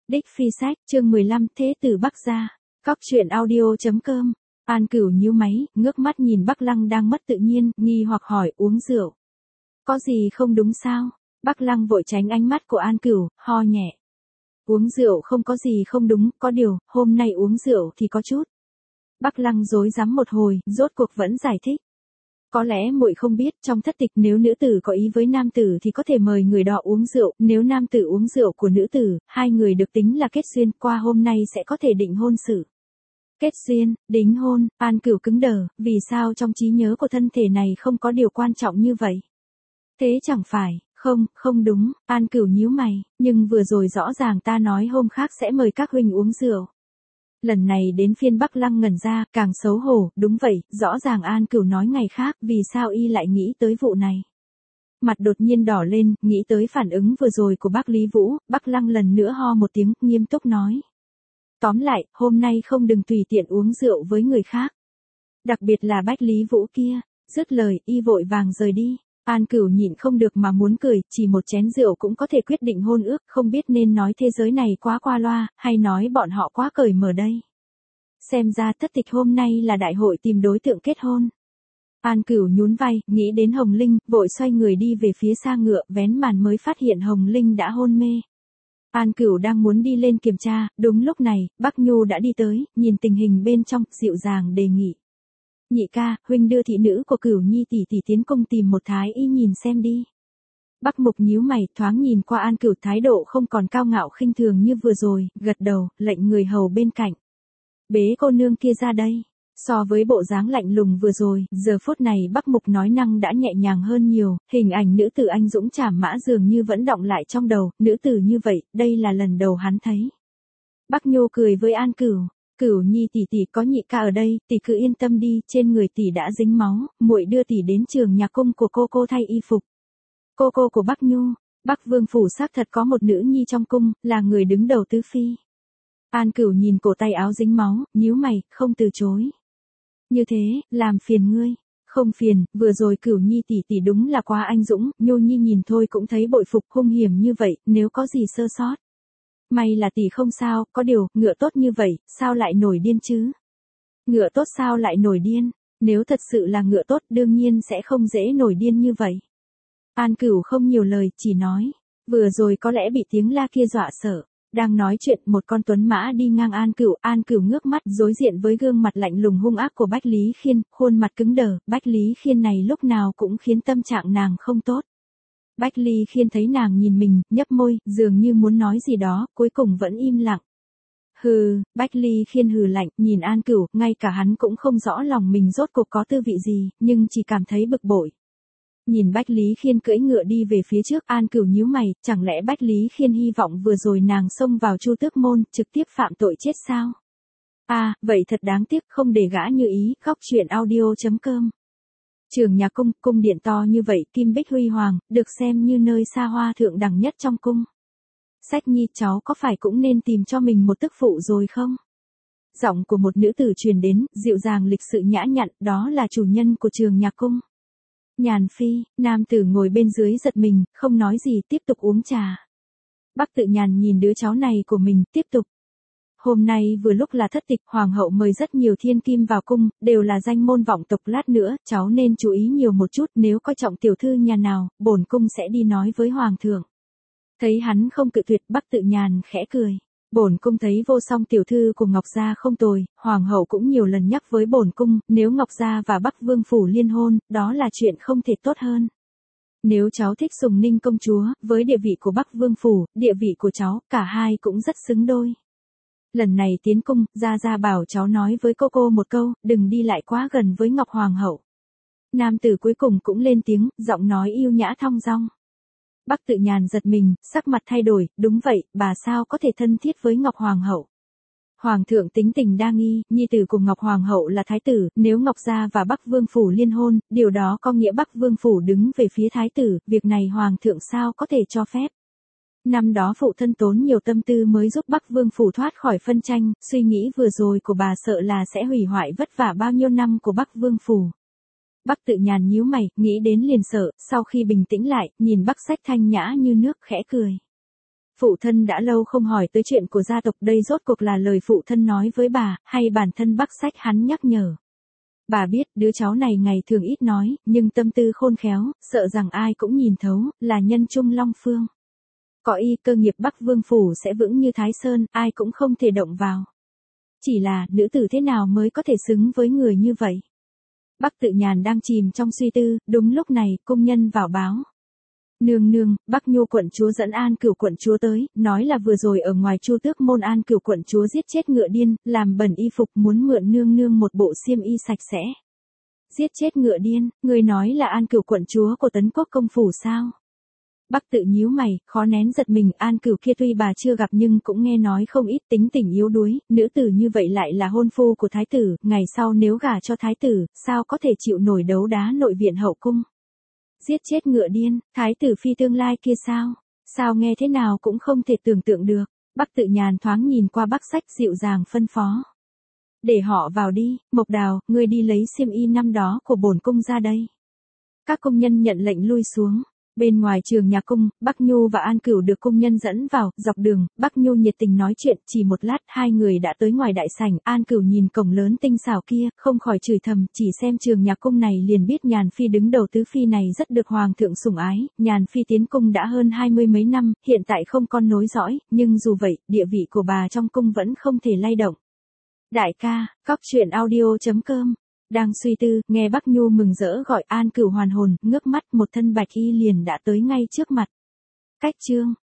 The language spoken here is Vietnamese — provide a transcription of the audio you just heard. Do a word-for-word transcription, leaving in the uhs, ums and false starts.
Đích Phi Sách, chương mười lăm, Thế tử Bắc gia. Cóc truyện audio chấm com. An Cửu nhíu máy, ngước mắt nhìn Bắc Lăng đang mất tự nhiên, nghi hoặc hỏi, uống rượu. Có gì không đúng sao? Bắc Lăng vội tránh ánh mắt của An Cửu, ho nhẹ. Uống rượu không có gì không đúng, có điều, hôm nay uống rượu thì có chút. Bắc Lăng rối rắm một hồi, rốt cuộc vẫn giải thích. Có lẽ muội không biết, trong thất tịch nếu nữ tử có ý với nam tử thì có thể mời người đó uống rượu, nếu nam tử uống rượu của nữ tử, hai người được tính là kết duyên, qua hôm nay sẽ có thể định hôn sự. Kết duyên, đính hôn, An Cửu cứng đờ, vì sao trong trí nhớ của thân thể này không có điều quan trọng như vậy? Thế chẳng phải, không, không đúng, An Cửu nhíu mày, nhưng vừa rồi rõ ràng ta nói hôm khác sẽ mời các huynh uống rượu. Lần này đến phiên Bắc Lăng ngẩn ra, càng xấu hổ, đúng vậy, rõ ràng An Cửu nói ngày khác, vì sao y lại nghĩ tới vụ này. Mặt đột nhiên đỏ lên, nghĩ tới phản ứng vừa rồi của bác Lý Vũ, Bắc Lăng lần nữa ho một tiếng, nghiêm túc nói. Tóm lại, hôm nay không đừng tùy tiện uống rượu với người khác. Đặc biệt là Bách Lý Vũ kia, dứt lời, y vội vàng rời đi. An Cửu nhịn không được mà muốn cười, chỉ một chén rượu cũng có thể quyết định hôn ước, không biết nên nói thế giới này quá qua loa, hay nói bọn họ quá cởi mở đây. Xem ra thất tịch hôm nay là đại hội tìm đối tượng kết hôn. An Cửu nhún vai, nghĩ đến Hồng Linh, vội xoay người đi về phía xa ngựa, vén màn mới phát hiện Hồng Linh đã hôn mê. An Cửu đang muốn đi lên kiểm tra, đúng lúc này, Bắc Nhu đã đi tới, nhìn tình hình bên trong, dịu dàng đề nghị. Nhị ca, huynh đưa thị nữ của Cửu Nhi tỷ tỷ tiến cung tìm một thái y nhìn xem đi. Bắc Mục nhíu mày, thoáng nhìn qua An Cửu, thái độ không còn cao ngạo khinh thường như vừa rồi, gật đầu, lệnh người hầu bên cạnh. Bế cô nương kia ra đây. So với bộ dáng lạnh lùng vừa rồi, giờ phút này Bắc Mục nói năng đã nhẹ nhàng hơn nhiều, hình ảnh nữ tử anh dũng trảm mã dường như vẫn đọng lại trong đầu, nữ tử như vậy, đây là lần đầu hắn thấy. Bắc Nhu cười với An Cửu. Cửu Nhi tỷ tỷ có nhị ca ở đây, tỷ cứ yên tâm đi, trên người tỷ đã dính máu, muội đưa tỷ đến trường nhà cung của cô cô thay y phục. Cô cô của Bắc Nhu, Bắc Vương phủ xác thật có một nữ nhi trong cung, là người đứng đầu tứ phi. An Cửu nhìn cổ tay áo dính máu, nhíu mày, không từ chối. Như thế, làm phiền ngươi. Không phiền, vừa rồi Cửu Nhi tỷ tỷ đúng là quá anh dũng, Nhu Nhi nhìn thôi cũng thấy bội phục, hung hiểm như vậy, nếu có gì sơ sót. May là tỷ không sao, có điều, ngựa tốt như vậy, sao lại nổi điên chứ? Ngựa tốt sao lại nổi điên? Nếu thật sự là ngựa tốt đương nhiên sẽ không dễ nổi điên như vậy. An Cửu không nhiều lời, chỉ nói. Vừa rồi có lẽ bị tiếng la kia dọa sợ. Đang nói chuyện, một con tuấn mã đi ngang An Cửu, An Cửu ngước mắt đối diện với gương mặt lạnh lùng hung ác của Bách Lý Khiên, khuôn mặt cứng đờ, Bách Lý Khiên này lúc nào cũng khiến tâm trạng nàng không tốt. Bách Lý Khiên thấy nàng nhìn mình, nhấp môi, dường như muốn nói gì đó, cuối cùng vẫn im lặng. Hừ, Bách Lý Khiên hừ lạnh, nhìn An Cửu, ngay cả hắn cũng không rõ lòng mình rốt cuộc có tư vị gì, nhưng chỉ cảm thấy bực bội. Nhìn Bách Lý Khiên cưỡi ngựa đi về phía trước, An Cửu nhíu mày, chẳng lẽ Bách Lý Khiên hy vọng vừa rồi nàng xông vào Chu Tước môn, trực tiếp phạm tội chết sao? À, vậy thật đáng tiếc, không để gã như ý, Cóc truyện audio chấm com. Trường nhà cung, cung điện to như vậy, kim bích huy hoàng, được xem như nơi xa hoa thượng đẳng nhất trong cung. Sách Nhi, cháu có phải cũng nên tìm cho mình một tức phụ rồi không? Giọng của một nữ tử truyền đến, dịu dàng lịch sự nhã nhặn, đó là chủ nhân của trường nhà cung. Nhàn Phi, nam tử ngồi bên dưới giật mình, không nói gì, tiếp tục uống trà. Bắc Tự Nhàn nhìn đứa cháu này của mình, tiếp tục. Hôm nay vừa lúc là thất tịch, hoàng hậu mời rất nhiều thiên kim vào cung, đều là danh môn vọng tộc, lát nữa, cháu nên chú ý nhiều một chút, nếu coi trọng tiểu thư nhà nào, bổn cung sẽ đi nói với hoàng thượng. Thấy hắn không cự tuyệt, Bắc Tự Nhàn khẽ cười. Bổn cung thấy vô song tiểu thư của Ngọc gia không tồi, hoàng hậu cũng nhiều lần nhắc với bổn cung, nếu Ngọc gia và Bắc Vương phủ liên hôn, đó là chuyện không thể tốt hơn. Nếu cháu thích Sùng Ninh công chúa, với địa vị của Bắc Vương phủ, địa vị của cháu, cả hai cũng rất xứng đôi. Lần này tiến cung, gia gia bảo cháu nói với cô cô một câu, đừng đi lại quá gần với Ngọc hoàng hậu. Nam tử cuối cùng cũng lên tiếng, giọng nói yêu nhã thong dong. Bắc Tự Nhàn giật mình, sắc mặt thay đổi, đúng vậy, bà sao có thể thân thiết với Ngọc Hoàng hậu. Hoàng thượng tính tình đa nghi, nhi tử của Ngọc Hoàng hậu là thái tử, nếu Ngọc gia và Bắc Vương phủ liên hôn, điều đó có nghĩa Bắc Vương phủ đứng về phía thái tử, việc này Hoàng thượng sao có thể cho phép. Năm đó phụ thân tốn nhiều tâm tư mới giúp Bắc Vương phủ thoát khỏi phân tranh, suy nghĩ vừa rồi của bà sợ là sẽ hủy hoại vất vả bao nhiêu năm của Bắc Vương phủ. Bắc Tự Nhàn nhíu mày, nghĩ đến liền sợ, sau khi bình tĩnh lại, nhìn Bắc Sách thanh nhã như nước khẽ cười. Phụ thân đã lâu không hỏi tới chuyện của gia tộc, đây rốt cuộc là lời phụ thân nói với bà, hay bản thân Bắc Sách hắn nhắc nhở. Bà biết đứa cháu này ngày thường ít nói, nhưng tâm tư khôn khéo, sợ rằng ai cũng nhìn thấu, là nhân trung long phương. Có y cơ nghiệp Bắc Vương Phủ sẽ vững như Thái Sơn, ai cũng không thể động vào. Chỉ là, nữ tử thế nào mới có thể xứng với người như vậy? Bắc Tự Nhàn đang chìm trong suy tư, đúng lúc này, cung nhân vào báo. Nương nương, Bắc Nhu quận chúa dẫn An Cửu quận chúa tới, nói là vừa rồi ở ngoài Chu Tước môn An Cửu quận chúa giết chết ngựa điên, làm bẩn y phục, muốn mượn nương nương một bộ xiêm y sạch sẽ. Giết chết ngựa điên, người nói là An Cửu quận chúa của Tấn Quốc công phủ sao? Bắc Tự nhíu mày, khó nén giật mình, An Cửu kia tuy bà chưa gặp nhưng cũng nghe nói không ít, tính tình yếu đuối, nữ tử như vậy lại là hôn phu của thái tử, ngày sau nếu gả cho thái tử, sao có thể chịu nổi đấu đá nội viện hậu cung. Giết chết ngựa điên, thái tử phi tương lai kia sao? Sao nghe thế nào cũng không thể tưởng tượng được. Bắc Tự Nhàn thoáng nhìn qua Bắc Sách dịu dàng phân phó. Để họ vào đi, Mộc Đào, ngươi đi lấy xiêm y năm đó của bổn cung ra đây. Các công nhân nhận lệnh lui xuống. Bên ngoài trường nhà cung, Bắc Nhu và An Cửu được công nhân dẫn vào, dọc đường, Bắc Nhu nhiệt tình nói chuyện, chỉ một lát hai người đã tới ngoài đại sảnh, An Cửu nhìn cổng lớn tinh xảo kia, không khỏi chửi thầm, chỉ xem trường nhà cung này liền biết Nhàn Phi đứng đầu tứ phi này rất được Hoàng thượng sủng ái, Nhàn Phi tiến cung đã hơn hai mươi mấy năm, hiện tại không con nối dõi, nhưng dù vậy, địa vị của bà trong cung vẫn không thể lay động. Đại ca, cóc truyện audio chấm com. Đang suy tư, nghe Bắc Nhu mừng rỡ gọi An Cửu hoàn hồn, ngước mắt một thân bạch y liền đã tới ngay trước mặt. Cách chương